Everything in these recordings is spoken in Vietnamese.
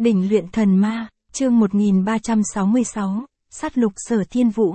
Đỉnh luyện thần ma, chương 1366, sát lục Sở Thiên Vũ.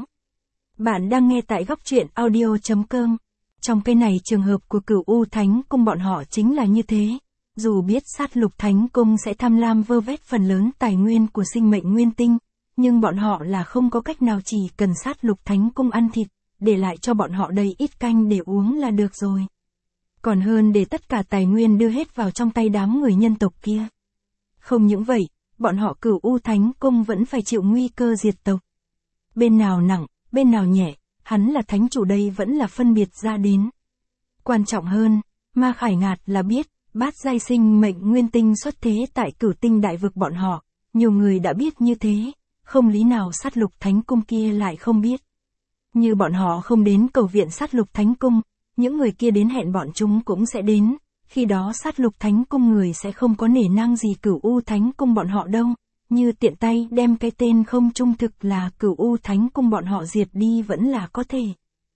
Bạn đang nghe tại góc truyện audio.com. Trong cái này trường hợp của Cửu U Thánh Cung bọn họ chính là như thế. Dù biết sát lục Thánh Cung sẽ tham lam vơ vét phần lớn tài nguyên của sinh mệnh nguyên tinh, nhưng bọn họ là không có cách nào, chỉ cần sát lục Thánh Cung ăn thịt, để lại cho bọn họ đầy ít canh để uống là được rồi. Còn hơn để tất cả tài nguyên đưa hết vào trong tay đám người nhân tộc kia. Không những vậy, bọn họ Cửu U Thánh Cung vẫn phải chịu nguy cơ diệt tộc. Bên nào nặng, bên nào nhẹ, hắn là thánh chủ đây vẫn là phân biệt ra đến. Quan trọng hơn, Ma Khải Ngạt là biết, bát giai sinh mệnh nguyên tinh xuất thế tại Cửu Tinh Đại Vực bọn họ, nhiều người đã biết như thế, không lý nào sát lục Thánh Cung kia lại không biết. Như bọn họ không đến cầu viện sát lục Thánh Cung, những người kia đến hẹn bọn chúng cũng sẽ đến. Khi đó sát lục Thánh Cung người sẽ không có nể nang gì Cửu U Thánh Cung bọn họ đâu, như tiện tay đem cái tên không trung thực là Cửu U Thánh Cung bọn họ diệt đi vẫn là có thể.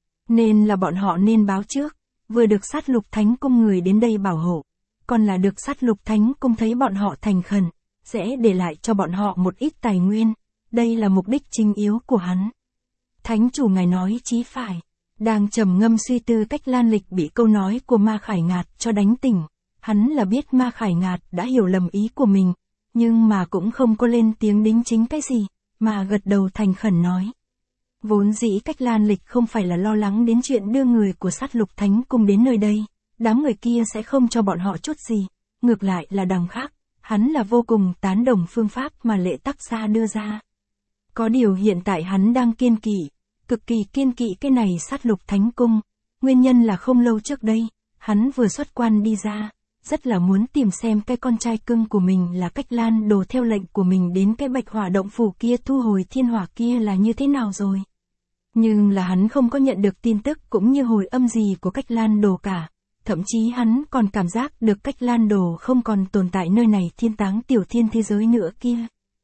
Nên là bọn họ nên báo trước, vừa được sát lục Thánh Cung người đến đây bảo hộ, còn là được sát lục Thánh Cung thấy bọn họ thành khẩn, sẽ để lại cho bọn họ một ít tài nguyên, đây là mục đích chính yếu của hắn. Thánh chủ ngài nói chí phải. Đang trầm ngâm suy tư, Cách Lan Lịch bị câu nói của Ma Khải Ngạt cho đánh tỉnh. Hắn là biết Ma Khải Ngạt đã hiểu lầm ý của mình, nhưng mà cũng không có lên tiếng đính chính cái gì, mà gật đầu thành khẩn nói. Vốn dĩ Cách Lan Lịch không phải là lo lắng đến chuyện đưa người của sát lục Thánh Cung đến nơi đây, đám người kia sẽ không cho bọn họ chút gì, ngược lại là đằng khác, hắn là vô cùng tán đồng phương pháp mà Lệ Tắc Gia đưa ra. Có điều hiện tại hắn đang kiên kỵ, cực kỳ kiên kỵ cái này sát lục Thánh Cung, nguyên nhân là không lâu trước đây, hắn vừa xuất quan đi ra, rất là muốn tìm xem cái con trai cưng của mình là Cách Lan Đồ theo lệnh của mình đến cái Bạch Hỏa Động Phủ kia thu hồi thiên hỏa kia là như thế nào rồi. Nhưng là hắn không có nhận được tin tức cũng như hồi âm gì của Cách Lan Đồ cả, thậm chí hắn còn cảm giác được Cách Lan Đồ không còn tồn tại nơi này thiên táng tiểu thiên thế giới nữa kia.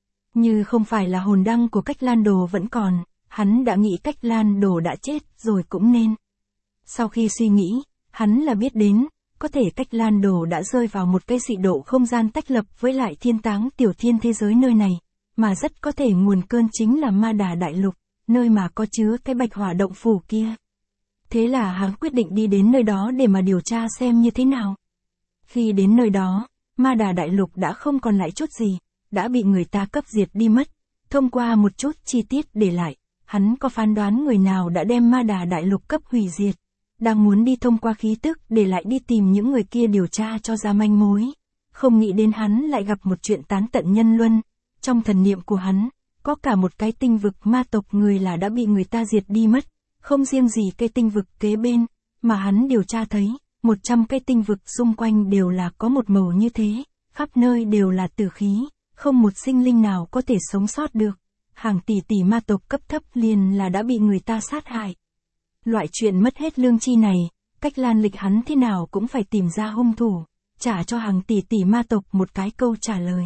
Như không phải là hồn đăng của Cách Lan Đồ vẫn còn. Hắn đã nghĩ Cách Lan Đồ đã chết rồi cũng nên. Sau khi suy nghĩ, hắn là biết đến, có thể Cách Lan Đồ đã rơi vào một cái dị độ không gian tách lập với lại thiên táng tiểu thiên thế giới nơi này, mà rất có thể nguồn cơn chính là Ma Đà Đại Lục, nơi mà có chứa cái Bạch Hỏa Động Phủ kia. Thế là hắn quyết định đi đến nơi đó để mà điều tra xem như thế nào. Khi đến nơi đó, Ma Đà Đại Lục đã không còn lại chút gì, đã bị người ta cấp diệt đi mất. Thông qua một chút chi tiết để lại, hắn có phán đoán người nào đã đem Ma Đà Đại Lục cấp hủy diệt, đang muốn đi thông qua khí tức để lại đi tìm những người kia điều tra cho ra manh mối. Không nghĩ đến hắn lại gặp một chuyện tán tận nhân luân, trong thần niệm của hắn, có cả một cái tinh vực ma tộc người là đã bị người ta diệt đi mất, không riêng gì cái tinh vực kế bên, mà hắn điều tra thấy, 100 cái tinh vực xung quanh đều là có một màu như thế, khắp nơi đều là tử khí, không một sinh linh nào có thể sống sót được. Hàng tỷ tỷ ma tộc cấp thấp liền là đã bị người ta sát hại. Loại chuyện mất hết lương chi này, Cách Lan Lịch hắn thế nào cũng phải tìm ra hung thủ, trả cho hàng tỷ tỷ ma tộc một cái câu trả lời.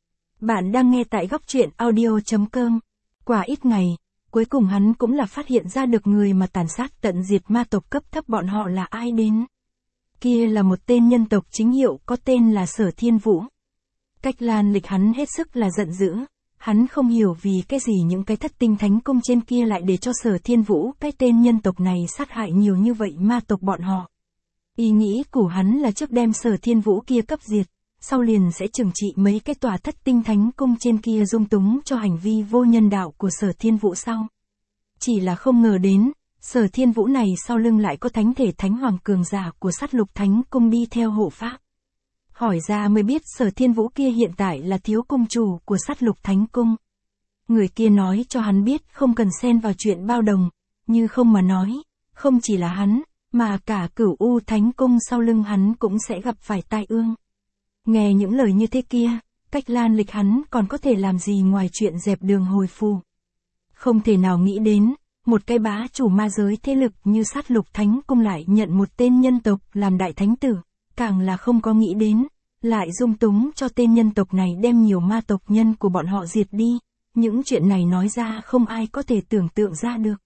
Bạn đang nghe tại góc truyện audio.com. Qua ít ngày, cuối cùng hắn cũng là phát hiện ra được người mà tàn sát tận diệt ma tộc cấp thấp bọn họ là ai đến. Kia là một tên nhân tộc chính hiệu có tên là Sở Thiên Vũ. Cách Lan Lịch hắn hết sức là giận dữ. Hắn không hiểu vì cái gì những cái thất tinh thánh cung trên kia lại để cho Sở Thiên Vũ cái tên nhân tộc này sát hại nhiều như vậy ma tộc bọn họ. Ý nghĩ của hắn là trước đem Sở Thiên Vũ kia cấp diệt, sau liền sẽ trừng trị mấy cái tòa thất tinh thánh cung trên kia dung túng cho hành vi vô nhân đạo của Sở Thiên Vũ sau. Chỉ là không ngờ đến, Sở Thiên Vũ này sau lưng lại có thánh thể thánh hoàng cường giả của sát lục thánh cung đi theo hộ pháp. Hỏi ra mới biết Sở Thiên Vũ kia hiện tại là thiếu cung chủ của sát lục Thánh Cung. Người kia nói cho hắn biết không cần xen vào chuyện bao đồng, như không mà nói, không chỉ là hắn, mà cả Cửu U Thánh Cung sau lưng hắn cũng sẽ gặp phải tai ương. Nghe những lời như thế kia, Cách Lan Lịch hắn còn có thể làm gì ngoài chuyện dẹp đường hồi phù. Không thể nào nghĩ đến, một cái bá chủ ma giới thế lực như sát lục Thánh Cung lại nhận một tên nhân tộc làm đại thánh tử. Càng là không có nghĩ đến, lại dung túng cho tên nhân tộc này đem nhiều ma tộc nhân của bọn họ diệt đi, những chuyện này nói ra không ai có thể tưởng tượng ra được.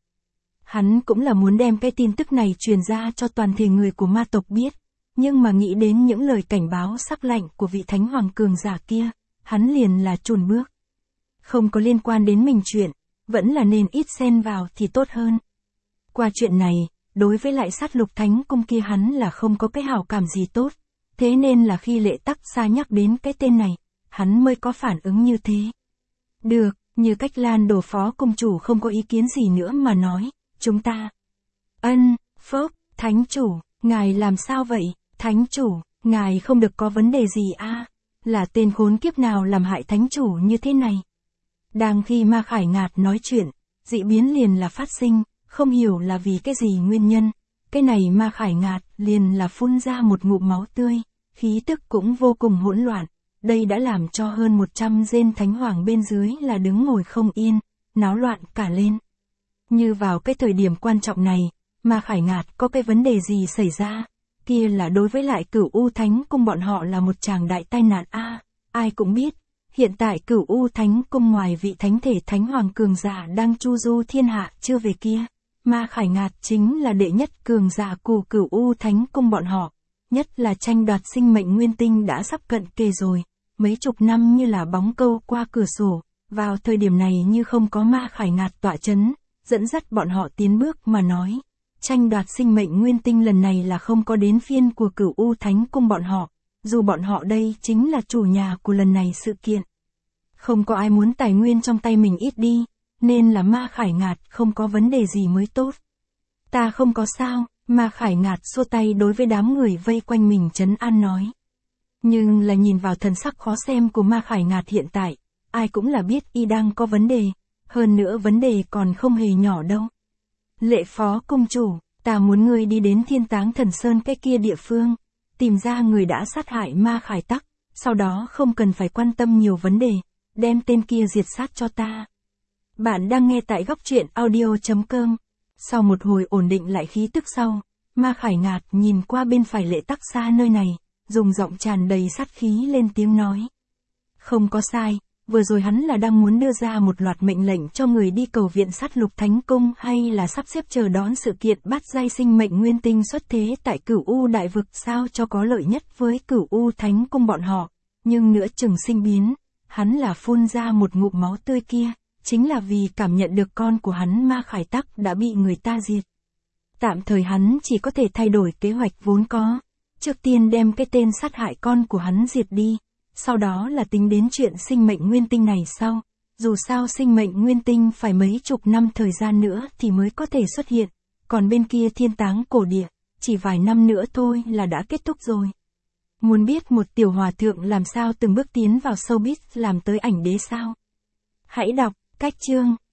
Hắn cũng là muốn đem cái tin tức này truyền ra cho toàn thể người của ma tộc biết, nhưng mà nghĩ đến những lời cảnh báo sắc lạnh của vị thánh hoàng cường giả kia, hắn liền là chùn bước. Không có liên quan đến mình chuyện, vẫn là nên ít xen vào thì tốt hơn. Qua chuyện này, đối với lại Sát Lục Thánh Cung kia hắn là không có cái hảo cảm gì tốt, thế nên là khi Lệ Tắc Xa nhắc đến cái tên này, hắn mới có phản ứng như thế. Được, như Cách Lan Đồ phó cung chủ không có ý kiến gì nữa mà nói, chúng ta. Phốc, thánh chủ, ngài làm sao vậy, thánh chủ, ngài không được có vấn đề gì à, là tên khốn kiếp nào làm hại thánh chủ như thế này. Đang khi Ma Khải Ngạt nói chuyện, dị biến liền là phát sinh, không hiểu là vì cái gì nguyên nhân, cái này Ma Khải Ngạt liền là phun ra một ngụm máu tươi, khí tức cũng vô cùng hỗn loạn, đây đã làm cho hơn 100 tên thánh hoàng bên dưới là đứng ngồi không yên, náo loạn cả lên. Như vào cái thời điểm quan trọng này, Ma Khải Ngạt có cái vấn đề gì xảy ra, kia là đối với lại Cửu U Thánh Cung bọn họ là một tràng đại tai nạn a. Ai cũng biết, hiện tại Cửu U Thánh Cung ngoài vị thánh thể thánh hoàng cường giả đang chu du thiên hạ chưa về kia, Ma Khải Ngạt chính là đệ nhất cường giả của Cửu U Thánh Cung bọn họ, nhất là tranh đoạt sinh mệnh nguyên tinh đã sắp cận kề rồi, mấy chục năm như là bóng câu qua cửa sổ, vào thời điểm này như không có Ma Khải Ngạt tọa chấn, dẫn dắt bọn họ tiến bước mà nói. Tranh đoạt sinh mệnh nguyên tinh lần này là không có đến phiên của Cửu U Thánh Cung bọn họ, dù bọn họ đây chính là chủ nhà của lần này sự kiện. Không có ai muốn tài nguyên trong tay mình ít đi, nên là Ma Khải Ngạt không có vấn đề gì mới tốt. Ta không có sao, Ma Khải Ngạt xua tay đối với đám người vây quanh mình trấn an nói. Nhưng là nhìn vào thần sắc khó xem của Ma Khải Ngạt hiện tại, ai cũng là biết y đang có vấn đề, hơn nữa vấn đề còn không hề nhỏ đâu. Lệ phó cung chủ, ta muốn ngươi đi đến Thiên Táng Thần Sơn cái kia địa phương, tìm ra người đã sát hại Ma Khải Tắc, sau đó không cần phải quan tâm nhiều vấn đề, đem tên kia diệt sát cho ta. Bạn đang nghe tại góc truyện audio.com. Sau một hồi ổn định lại khí tức sau, Ma Khải Ngạt nhìn qua bên phải Lệ Tắc Xa nơi này, dùng giọng tràn đầy sát khí lên tiếng nói. Không có sai, vừa rồi hắn là đang muốn đưa ra một loạt mệnh lệnh cho người đi cầu viện Sát Lục Thánh Cung hay là sắp xếp chờ đón sự kiện bắt giai sinh mệnh nguyên tinh xuất thế tại Cửu U Đại Vực sao cho có lợi nhất với Cửu U Thánh Cung bọn họ, nhưng nửa chừng sinh biến, hắn là phun ra một ngụm máu tươi kia, chính là vì cảm nhận được con của hắn Ma Khải Tắc đã bị người ta diệt. Tạm thời hắn chỉ có thể thay đổi kế hoạch vốn có, trước tiên đem cái tên sát hại con của hắn diệt đi. Sau đó là tính đến chuyện sinh mệnh nguyên tinh này sau, dù sao sinh mệnh nguyên tinh phải mấy chục năm thời gian nữa thì mới có thể xuất hiện, còn bên kia Thiên Táng cổ địa, chỉ vài năm nữa thôi là đã kết thúc rồi. Muốn biết một tiểu hòa thượng làm sao từng bước tiến vào showbiz làm tới ảnh đế sao? Hãy đọc, cách chương.